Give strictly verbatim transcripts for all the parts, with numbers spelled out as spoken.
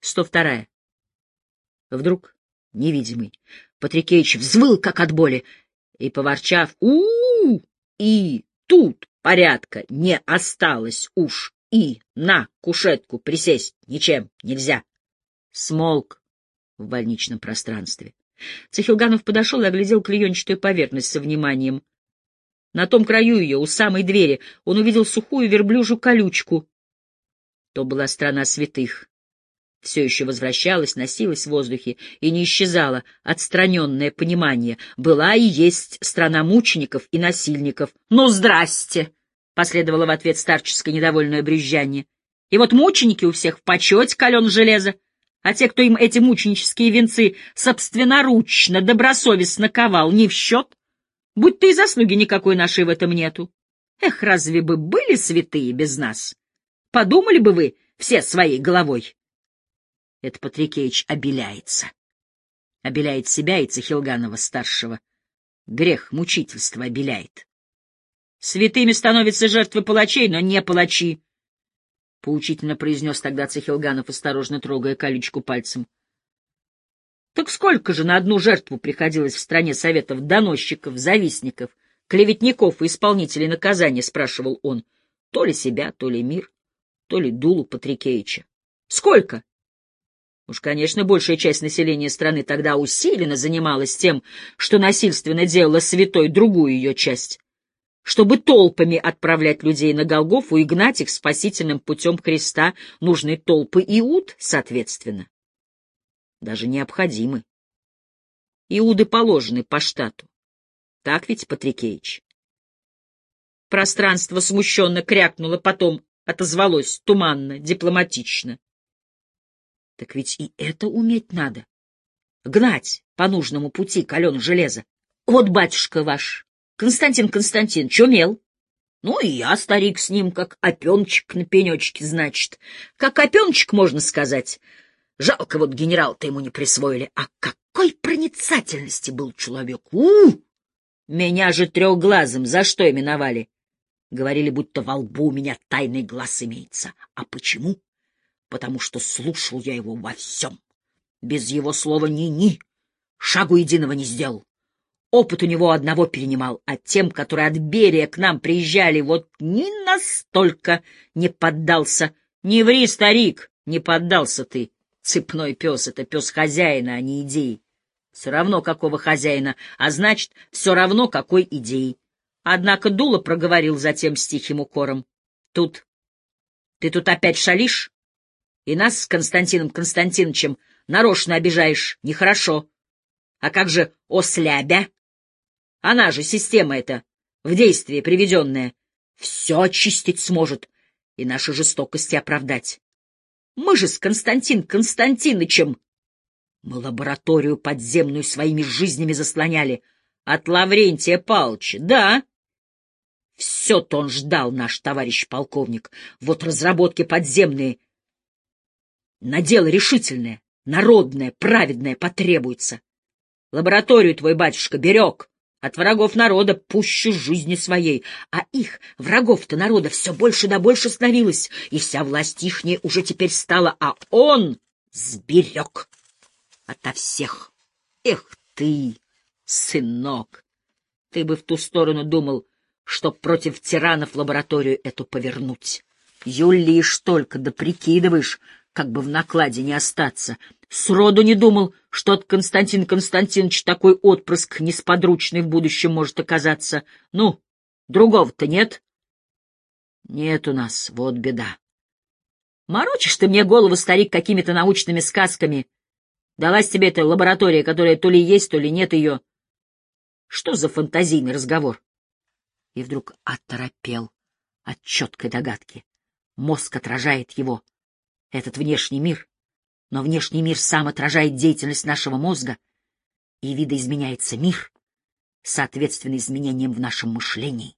сто вторая. Вдруг невидимый Патрикеич взвыл, как от боли, и, поворчав у-у-у, и тут порядка не осталось уж, и на кушетку присесть ничем нельзя, смолк в больничном пространстве. Цехилганов подошел и оглядел клеенчатую поверхность со вниманием. На том краю ее, у самой двери, он увидел сухую верблюжью колючку. То была страна святых. Все еще возвращалась, носилась в воздухе и не исчезала отстраненное понимание. Была и есть страна мучеников и насильников. — Ну, здрасте! — последовало в ответ старческое недовольное брюзжание. — И вот мученики у всех в почете, кален железо, а те, кто им эти мученические венцы собственноручно, добросовестно ковал, не в счет. Будь-то и заслуги никакой нашей в этом нету. Эх, разве бы были святые без нас? Подумали бы вы все своей головой. Это Патрикеич обеляется. Обеляет себя и Цехилганова-старшего. Грех мучительства обеляет. Святыми становятся жертвы палачей, но не палачи, — поучительно произнес тогда Цехилганов, осторожно трогая колючку пальцем. — Так сколько же на одну жертву приходилось в стране советов доносчиков, завистников, клеветников и исполнителей наказания, — спрашивал он. То ли себя, то ли мир, то ли дулу Патрикеича. Сколько? Уж, конечно, большая часть населения страны тогда усиленно занималась тем, что насильственно делала святой другую ее часть, чтобы толпами отправлять людей на Голгофу и гнать их спасительным путем креста, нужны толпы иуд, соответственно. Даже необходимы. Иуды положены по штату. Так ведь, Патрикеич? Пространство смущенно крякнуло, потом отозвалось туманно, дипломатично. Так ведь и это уметь надо. Гнать по нужному пути кален железо. Вот батюшка ваш, Константин Константинович, умел. Ну и я, старик, с ним, как опеночек на пенечке, значит. Как опеночек, можно сказать. Жалко, вот генерал-то ему не присвоили. А какой проницательности был человек! У-у-у! Меня же трехглазым за что именовали? Говорили, будто во лбу у меня тайный глаз имеется. А почему? Потому что слушал я его во всем. Без его слова ни-ни, шагу единого не сделал. Опыт у него одного перенимал, а тем, которые от Берия к нам приезжали, вот ни настолько не поддался. Не ври, старик, не поддался ты. Цепной пес — это пес хозяина, а не идеи. Все равно какого хозяина, а значит, все равно какой идеи. Однако Дула проговорил затем с тихим укором. Тут, ты тут опять шалишь? И нас с Константином Константиновичем нарочно обижаешь. Нехорошо. А как же ослябя? Она же, система эта, в действие приведенная, все очистить сможет и наши жестокости оправдать. Мы же с Константином Константиновичем мы лабораторию подземную своими жизнями заслоняли от Лаврентия Павловича, да? Все-то он ждал, наш товарищ полковник. Вот разработки подземные на дело решительное, народное, праведное потребуется. Лабораторию твой батюшка берег от врагов народа пуще жизни своей, а их, врагов-то народа, все больше да больше становилось, и вся власть ихняя уже теперь стала, а он сберег ото всех. Эх ты, сынок, ты бы в ту сторону думал, чтоб против тиранов лабораторию эту повернуть. Юлишь только, да прикидываешь, как бы в накладе не остаться. Сроду не думал, что от Константина Константиновича такой отпрыск несподручный в будущем может оказаться. Ну, другого-то нет? Нет у нас, вот беда. Морочишь ты мне голову, старик, какими-то научными сказками. Далась тебе эта лаборатория, которая то ли есть, то ли нет ее. Что за фантазийный разговор? И вдруг оторопел от четкой догадки. Мозг отражает его, этот внешний мир. Но внешний мир сам отражает деятельность нашего мозга, и видоизменяется мир, соответственно изменениям в нашем мышлении.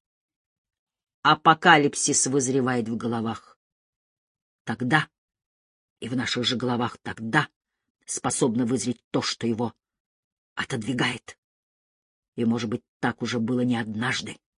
Апокалипсис вызревает в головах. Тогда, и в наших же головах тогда, способно вызреть то, что его отодвигает. И, может быть, так уже было не однажды.